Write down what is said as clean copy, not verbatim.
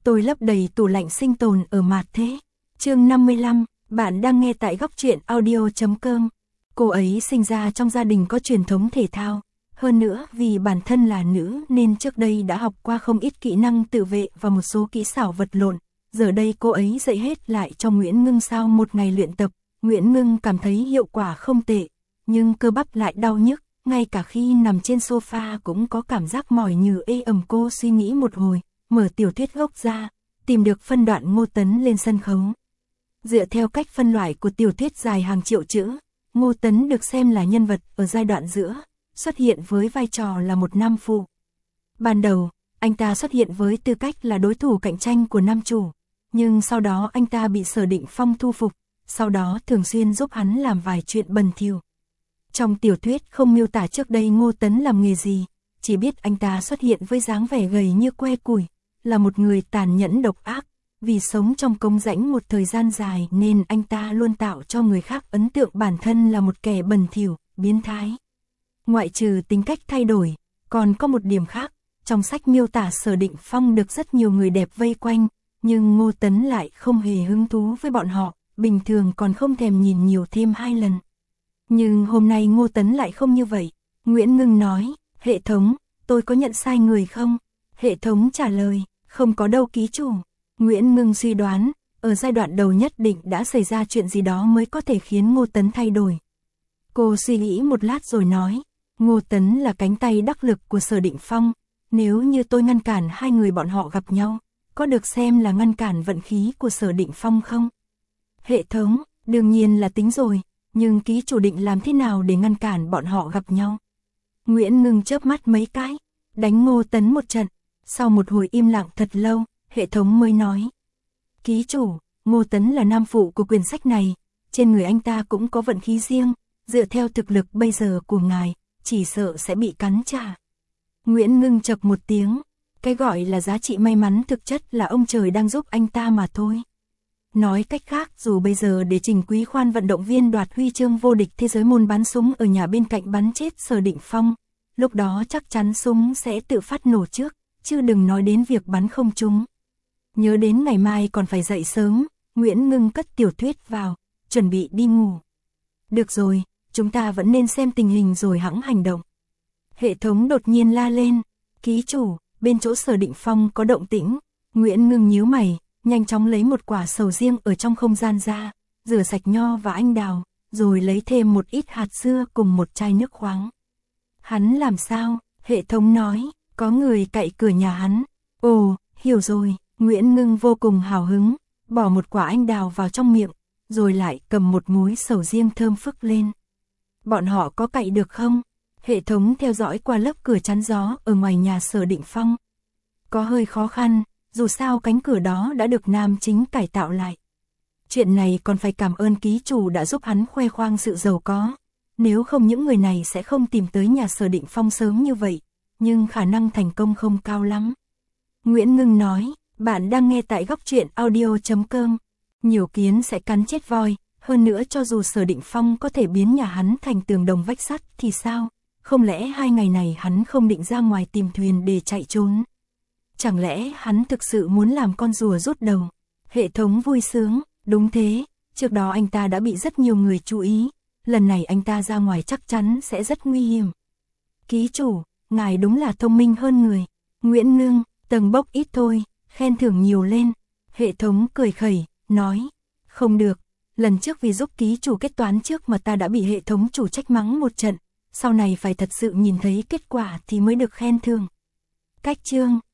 Tôi lấp đầy tủ lạnh sinh tồn ở Mạt Thế. Chương 55, bạn đang nghe tại góc truyện audio.com. Cô ấy sinh ra trong gia đình có truyền thống thể thao. Hơn nữa vì bản thân là nữ nên trước đây đã học qua không ít kỹ năng tự vệ và một số kỹ xảo vật lộn. Giờ đây cô ấy dạy hết lại cho Nguyễn Ngưng sau một ngày luyện tập. Nguyễn Ngưng cảm thấy hiệu quả không tệ, nhưng cơ bắp lại đau nhức. Ngay cả khi nằm trên sofa cũng có cảm giác mỏi như ê ẩm. Cô suy nghĩ một hồi, mở tiểu thuyết gốc ra, tìm được phân đoạn Ngô Tấn lên sân khấu. Dựa theo cách phân loại của tiểu thuyết dài hàng triệu chữ, Ngô Tấn được xem là nhân vật ở giai đoạn giữa, xuất hiện với vai trò là một nam phụ. Ban đầu, anh ta xuất hiện với tư cách là đối thủ cạnh tranh của nam chủ, nhưng sau đó anh ta bị Sở Định Phong thu phục, sau đó thường xuyên giúp hắn làm vài chuyện bẩn thỉu. Trong tiểu thuyết không miêu tả trước đây Ngô Tấn làm nghề gì, chỉ biết anh ta xuất hiện với dáng vẻ gầy như que củi, là một người tàn nhẫn độc ác. Vì sống trong công rãnh một thời gian dài nên anh ta luôn tạo cho người khác ấn tượng bản thân là một kẻ bẩn thỉu, biến thái. Ngoại trừ tính cách thay đổi, còn có một điểm khác, trong sách miêu tả Sở Định Phong được rất nhiều người đẹp vây quanh, nhưng Ngô Tấn lại không hề hứng thú với bọn họ, bình thường còn không thèm nhìn nhiều thêm 2 lần. Nhưng hôm nay Ngô Tấn lại không như vậy. Nguyễn Ngưng nói, hệ thống, tôi có nhận sai người không? Hệ thống trả lời, không có đâu ký chủ. Nguyễn Ngưng suy đoán, ở giai đoạn đầu nhất định đã xảy ra chuyện gì đó mới có thể khiến Ngô Tấn thay đổi. Cô suy nghĩ một lát rồi nói, Ngô Tấn là cánh tay đắc lực của Sở Định Phong, nếu như tôi ngăn cản hai người bọn họ gặp nhau, có được xem là ngăn cản vận khí của Sở Định Phong không? Hệ thống, đương nhiên là tính rồi, nhưng ký chủ định làm thế nào để ngăn cản bọn họ gặp nhau? Nguyễn Ngưng chớp mắt mấy cái, đánh Ngô Tấn một trận, sau một hồi im lặng thật lâu, hệ thống mới nói. Ký chủ, Ngô Tấn là nam phụ của quyển sách này, trên người anh ta cũng có vận khí riêng, dựa theo thực lực bây giờ của ngài, chỉ sợ sẽ bị cắn trả. Nguyễn Ngưng chậc một tiếng, cái gọi là giá trị may mắn thực chất là ông trời đang giúp anh ta mà thôi. Nói cách khác, dù bây giờ để Trình Quý Khoan vận động viên đoạt huy chương vô địch thế giới môn bắn súng ở nhà bên cạnh bắn chết Sở Định Phong, lúc đó chắc chắn súng sẽ tự phát nổ trước, chứ đừng nói đến việc bắn không trúng. Nhớ đến ngày mai còn phải dậy sớm, Nguyễn Ngưng cất tiểu thuyết vào, chuẩn bị đi ngủ. Được rồi, chúng ta vẫn nên xem tình hình rồi hẵng hành động. Hệ thống đột nhiên la lên, ký chủ, bên chỗ Sở Định Phong có động tĩnh. Nguyễn Ngưng nhíu mày, nhanh chóng lấy một quả sầu riêng ở trong không gian ra, rửa sạch nho và anh đào, rồi lấy thêm một ít hạt dưa cùng một chai nước khoáng. Hắn làm sao? Hệ thống nói, có người cậy cửa nhà hắn. Ồ, hiểu rồi. Nguyễn Ngưng vô cùng hào hứng, bỏ một quả anh đào vào trong miệng, rồi lại cầm một múi sầu riêng thơm phức lên. Bọn họ có cậy được không? Hệ thống theo dõi qua lớp cửa chắn gió ở ngoài nhà Sở Định Phong. Có hơi khó khăn, dù sao cánh cửa đó đã được nam chính cải tạo lại. Chuyện này còn phải cảm ơn ký chủ đã giúp hắn khoe khoang sự giàu có. Nếu không những người này sẽ không tìm tới nhà Sở Định Phong sớm như vậy, nhưng khả năng thành công không cao lắm. Nguyễn Ngưng nói, bạn đang nghe tại góc truyện audio.com. Nhiều kiến sẽ cắn chết voi, hơn nữa cho dù Sở Định Phong có thể biến nhà hắn thành tường đồng vách sắt thì sao? Không lẽ 2 ngày này hắn không định ra ngoài tìm thuyền để chạy trốn? Chẳng lẽ hắn thực sự muốn làm con rùa rút đầu? Hệ thống vui sướng, đúng thế, trước đó anh ta đã bị rất nhiều người chú ý, lần này anh ta ra ngoài chắc chắn sẽ rất nguy hiểm. Ký chủ, ngài đúng là thông minh hơn người. Nguyễn Ngưng, tầng bốc ít thôi, khen thưởng nhiều lên. Hệ thống cười khẩy, nói, không được, lần trước vì giúp ký chủ kết toán trước mà ta đã bị hệ thống chủ trách mắng một trận, sau này phải thật sự nhìn thấy kết quả thì mới được khen thưởng. Cách chương